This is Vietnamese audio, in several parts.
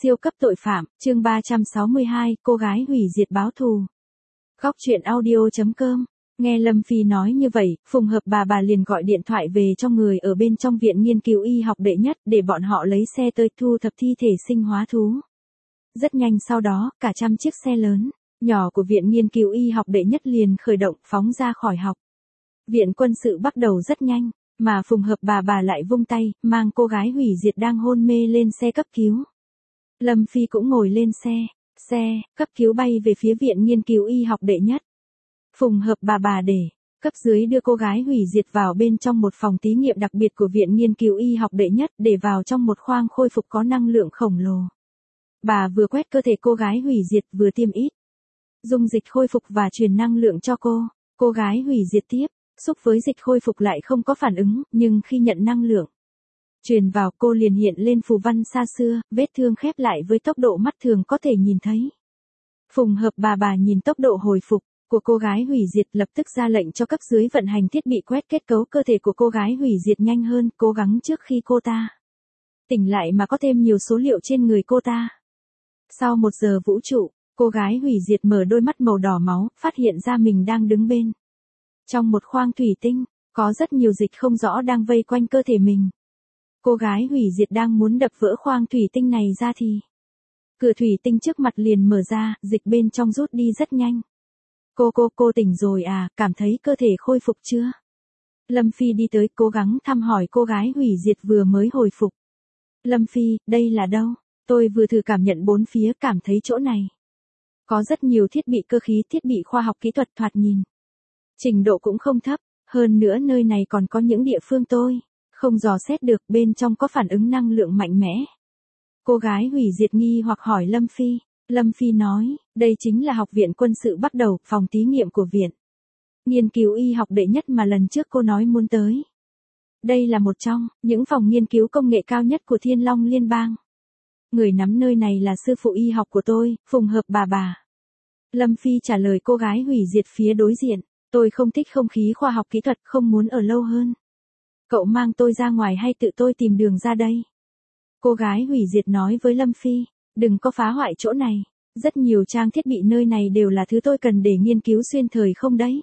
Siêu cấp tội phạm, chương 362, cô gái hủy diệt báo thù. Góc truyện audio.com. Nghe Lâm Phi nói như vậy, Phùng Hợp bà liền gọi điện thoại về cho người ở bên trong viện nghiên cứu y học đệ nhất để bọn họ lấy xe tới thu thập thi thể sinh hóa thú. Rất nhanh sau đó, cả trăm chiếc xe lớn, nhỏ của viện nghiên cứu y học đệ nhất liền khởi động phóng ra khỏi học. Viện quân sự bắt đầu rất nhanh, mà Phùng Hợp bà lại vung tay, mang cô gái hủy diệt đang hôn mê lên xe cấp cứu. Lâm Phi cũng ngồi lên xe cấp cứu bay về phía viện nghiên cứu y học đệ nhất. Phùng Hợp bà để cấp dưới đưa cô gái hủy diệt vào bên trong một phòng thí nghiệm đặc biệt của viện nghiên cứu y học đệ nhất để vào trong một khoang khôi phục có năng lượng khổng lồ. Bà vừa quét cơ thể cô gái hủy diệt vừa tiêm ít dung dịch khôi phục và truyền năng lượng cho cô gái hủy diệt tiếp, xúc với dịch khôi phục lại không có phản ứng, nhưng khi nhận năng lượng truyền vào cô liền hiện lên phù văn xa xưa, vết thương khép lại với tốc độ mắt thường có thể nhìn thấy. Phùng Hợp bà nhìn tốc độ hồi phục của cô gái hủy diệt lập tức ra lệnh cho cấp dưới vận hành thiết bị quét kết cấu cơ thể của cô gái hủy diệt nhanh hơn, cố gắng trước khi cô ta tỉnh lại mà có thêm nhiều số liệu trên người cô ta. Sau 1 giờ vũ trụ, cô gái hủy diệt mở đôi mắt màu đỏ máu, phát hiện ra mình đang đứng bên trong một khoang thủy tinh, có rất nhiều dịch không rõ đang vây quanh cơ thể mình. Cô gái hủy diệt đang muốn đập vỡ khoang thủy tinh này ra thì cửa thủy tinh trước mặt liền mở ra, dịch bên trong rút đi rất nhanh. Cô tỉnh rồi à, cảm thấy cơ thể khôi phục chưa? Lâm Phi đi tới cố gắng thăm hỏi cô gái hủy diệt vừa mới hồi phục. Lâm Phi, đây là đâu? Tôi vừa thử cảm nhận bốn phía, cảm thấy chỗ này có rất nhiều thiết bị cơ khí, thiết bị khoa học kỹ thuật thoạt nhìn trình độ cũng không thấp, hơn nữa nơi này còn có những địa phương tôi không dò xét được, bên trong có phản ứng năng lượng mạnh mẽ. Cô gái hủy diệt nghi hoặc hỏi Lâm Phi. Lâm Phi nói, đây chính là học viện quân sự bắt đầu, phòng thí nghiệm của viện nghiên cứu y học đệ nhất mà lần trước cô nói muốn tới. Đây là một trong những phòng nghiên cứu công nghệ cao nhất của Thiên Long Liên bang. Người nắm nơi này là sư phụ y học của tôi, Phùng Hợp bà. Lâm Phi trả lời cô gái hủy diệt phía đối diện, tôi không thích không khí khoa học kỹ thuật, không muốn ở lâu hơn. Cậu mang tôi ra ngoài hay tự tôi tìm đường ra đây? Cô gái hủy diệt nói với Lâm Phi, đừng có phá hoại chỗ này, rất nhiều trang thiết bị nơi này đều là thứ tôi cần để nghiên cứu xuyên thời không đấy.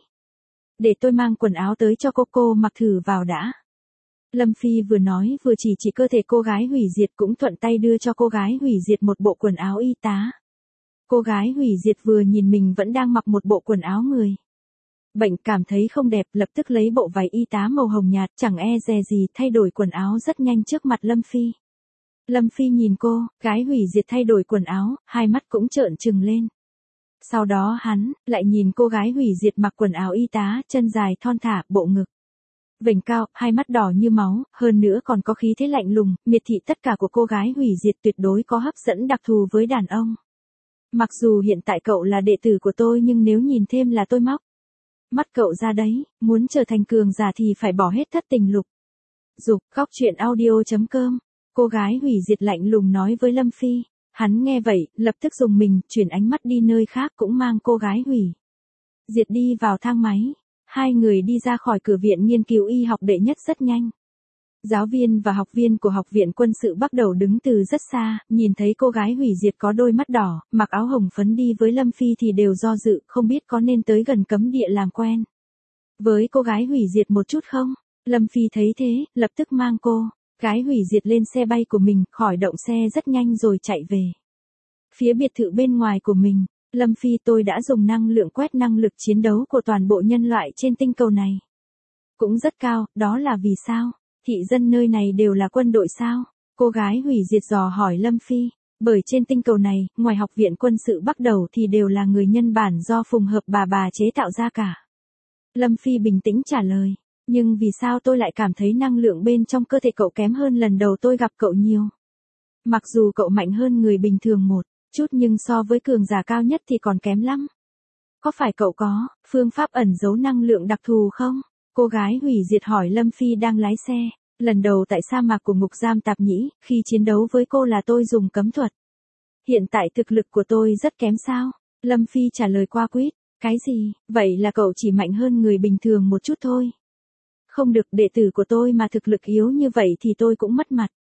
Để tôi mang quần áo tới cho cô mặc thử vào đã. Lâm Phi vừa nói vừa chỉ cơ thể cô gái hủy diệt, cũng thuận tay đưa cho cô gái hủy diệt một bộ quần áo y tá. Cô gái hủy diệt vừa nhìn mình vẫn đang mặc một bộ quần áo người bệnh, cảm thấy không đẹp, lập tức lấy bộ váy y tá màu hồng nhạt, chẳng e dè gì thay đổi quần áo rất nhanh trước mặt Lâm Phi. Lâm Phi nhìn cô gái hủy diệt thay đổi quần áo, hai mắt cũng trợn trừng lên. Sau đó hắn lại nhìn cô gái hủy diệt mặc quần áo y tá, chân dài thon thả, bộ ngực vểnh cao, hai mắt đỏ như máu, hơn nữa còn có khí thế lạnh lùng, miệt thị tất cả của cô gái hủy diệt, tuyệt đối có hấp dẫn đặc thù với đàn ông. Mặc dù hiện tại cậu là đệ tử của tôi, nhưng nếu nhìn thêm là tôi móc mắt cậu ra đấy, muốn trở thành cường giả thì phải bỏ hết thất tình lục dục. Góc truyện audio.com. Cô gái hủy diệt lạnh lùng nói với Lâm Phi. Hắn nghe vậy, lập tức dùng mình, chuyển ánh mắt đi nơi khác, cũng mang cô gái hủy diệt đi vào thang máy. Hai người đi ra khỏi cửa viện nghiên cứu y học đệ nhất rất nhanh. Giáo viên và học viên của học viện quân sự bắt đầu đứng từ rất xa, nhìn thấy cô gái hủy diệt có đôi mắt đỏ, mặc áo hồng phấn đi với Lâm Phi thì đều do dự, không biết có nên tới gần cấm địa làm quen với cô gái hủy diệt một chút không. Lâm Phi thấy thế, lập tức mang cô gái hủy diệt lên xe bay của mình, khỏi động xe rất nhanh rồi chạy về phía biệt thự bên ngoài của mình. Lâm Phi, tôi đã dùng năng lượng quét năng lực chiến đấu của toàn bộ nhân loại trên tinh cầu này cũng rất cao, đó là vì sao? Thị dân nơi này đều là quân đội sao? Cô gái hủy diệt dò hỏi Lâm Phi. Bởi trên tinh cầu này, ngoài học viện quân sự bắt đầu thì đều là người nhân bản do Phùng Hợp bà chế tạo ra cả. Lâm Phi bình tĩnh trả lời. Nhưng vì sao tôi lại cảm thấy năng lượng bên trong cơ thể cậu kém hơn lần đầu tôi gặp cậu nhiều? Mặc dù cậu mạnh hơn người bình thường một chút nhưng so với cường giả cao nhất thì còn kém lắm. Có phải cậu có phương pháp ẩn giấu năng lượng đặc thù không? Cô gái hủy diệt hỏi Lâm Phi đang lái xe. Lần đầu tại sa mạc của ngục giam Tạp Nhĩ, khi chiến đấu với cô là tôi dùng cấm thuật. Hiện tại thực lực của tôi rất kém sao? Lâm Phi trả lời qua quýt. Cái gì? Vậy là cậu chỉ mạnh hơn người bình thường một chút thôi. Không được, đệ tử của tôi mà thực lực yếu như vậy thì tôi cũng mất mặt.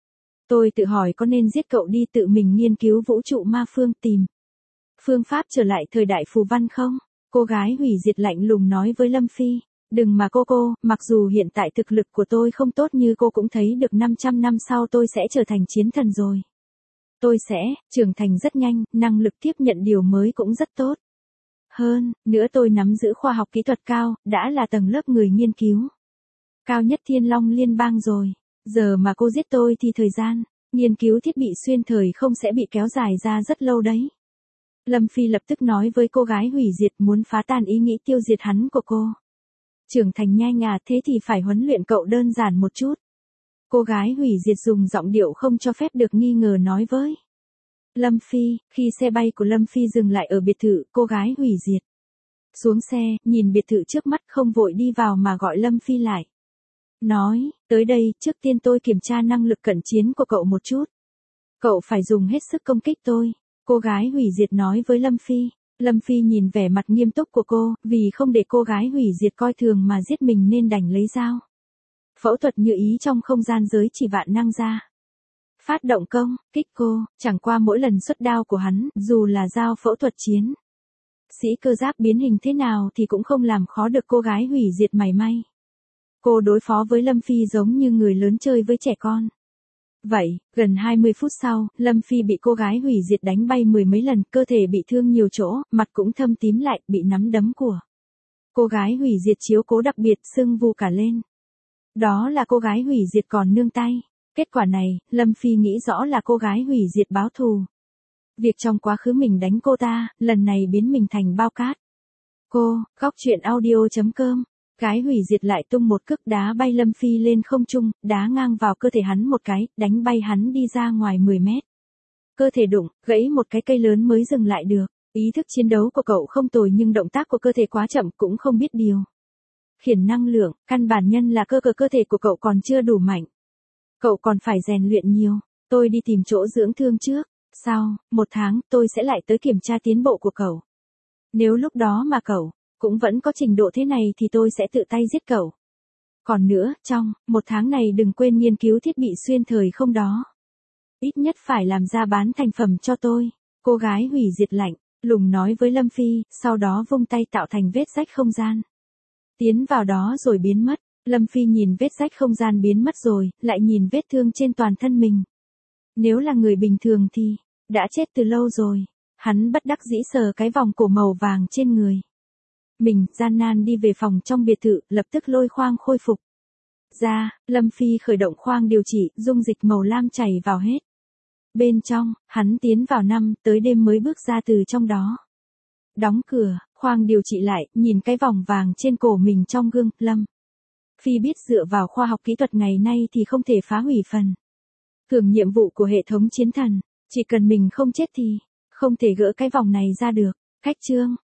Tôi tự hỏi có nên giết cậu đi tự mình nghiên cứu vũ trụ ma phương tìm phương pháp trở lại thời đại phù văn không? Cô gái hủy diệt lạnh lùng nói với Lâm Phi. Đừng mà cô, mặc dù hiện tại thực lực của tôi không tốt như cô cũng thấy được 500 năm sau tôi sẽ trở thành chiến thần rồi. Tôi sẽ trưởng thành rất nhanh, năng lực tiếp nhận điều mới cũng rất tốt. Hơn nữa tôi nắm giữ khoa học kỹ thuật cao, đã là tầng lớp người nghiên cứu cao nhất Thiên Long Liên bang rồi. Giờ mà cô giết tôi thì thời gian nghiên cứu thiết bị xuyên thời không sẽ bị kéo dài ra rất lâu đấy. Lâm Phi lập tức nói với cô gái hủy diệt muốn phá tan ý nghĩ tiêu diệt hắn của cô. Trưởng thành nhanh à, thế thì phải huấn luyện cậu đơn giản một chút. Cô gái hủy diệt dùng giọng điệu không cho phép được nghi ngờ nói với Lâm Phi. Khi xe bay của Lâm Phi dừng lại ở biệt thự, cô gái hủy diệt xuống xe, nhìn biệt thự trước mắt không vội đi vào mà gọi Lâm Phi lại. Nói, tới đây, trước tiên tôi kiểm tra năng lực cận chiến của cậu một chút. Cậu phải dùng hết sức công kích tôi. Cô gái hủy diệt nói với Lâm Phi. Lâm Phi nhìn vẻ mặt nghiêm túc của cô, vì không để cô gái hủy diệt coi thường mà giết mình nên đành lấy dao phẫu thuật như ý trong không gian giới chỉ vạn năng ra. Phát động công kích cô, chẳng qua mỗi lần xuất đao của hắn, dù là dao phẫu thuật chiến sĩ cơ giáp biến hình thế nào thì cũng không làm khó được cô gái hủy diệt mảy may. Cô đối phó với Lâm Phi giống như người lớn chơi với trẻ con. Vậy, gần 20 phút sau, Lâm Phi bị cô gái hủy diệt đánh bay mười mấy lần, cơ thể bị thương nhiều chỗ, mặt cũng thâm tím lại, bị nắm đấm của cô gái hủy diệt chiếu cố đặc biệt sưng vù cả lên. Đó là cô gái hủy diệt còn nương tay. Kết quả này, Lâm Phi nghĩ rõ là cô gái hủy diệt báo thù. Việc trong quá khứ mình đánh cô ta, lần này biến mình thành bao cát. Cô, góc chuyện audio.com. Gái hủy diệt lại tung một cước đá bay Lâm Phi lên không trung, đá ngang vào cơ thể hắn một cái, đánh bay hắn đi ra ngoài 10 mét. Cơ thể đụng, gãy một cái cây lớn mới dừng lại được. Ý thức chiến đấu của cậu không tồi nhưng động tác của cơ thể quá chậm, cũng không biết điều khiển năng lượng, căn bản nhân là cơ thể của cậu còn chưa đủ mạnh. Cậu còn phải rèn luyện nhiều. Tôi đi tìm chỗ dưỡng thương trước. Sau 1 tháng, tôi sẽ lại tới kiểm tra tiến bộ của cậu. Nếu lúc đó mà cậu cũng vẫn có trình độ thế này thì tôi sẽ tự tay giết cậu. Còn nữa, trong 1 tháng này đừng quên nghiên cứu thiết bị xuyên thời không đó. Ít nhất phải làm ra bán thành phẩm cho tôi. Cô gái hủy diệt lạnh lùng nói với Lâm Phi, sau đó vung tay tạo thành vết rách không gian. Tiến vào đó rồi biến mất. Lâm Phi nhìn vết rách không gian biến mất rồi, lại nhìn vết thương trên toàn thân mình. Nếu là người bình thường thì đã chết từ lâu rồi. Hắn bất đắc dĩ sờ cái vòng cổ màu vàng trên người mình, gian nan đi về phòng trong biệt thự, lập tức lôi khoang khôi phục ra. Lâm Phi khởi động khoang điều trị, dung dịch màu lam chảy vào hết bên trong. Hắn tiến vào 5 tới đêm mới bước ra từ trong đó. Đóng cửa, khoang điều trị lại, nhìn cái vòng vàng trên cổ mình trong gương. Lâm Phi biết dựa vào khoa học kỹ thuật ngày nay thì không thể phá hủy phần thưởng nhiệm vụ của hệ thống chiến thần. Chỉ cần mình không chết thì không thể gỡ cái vòng này ra được. Cách chương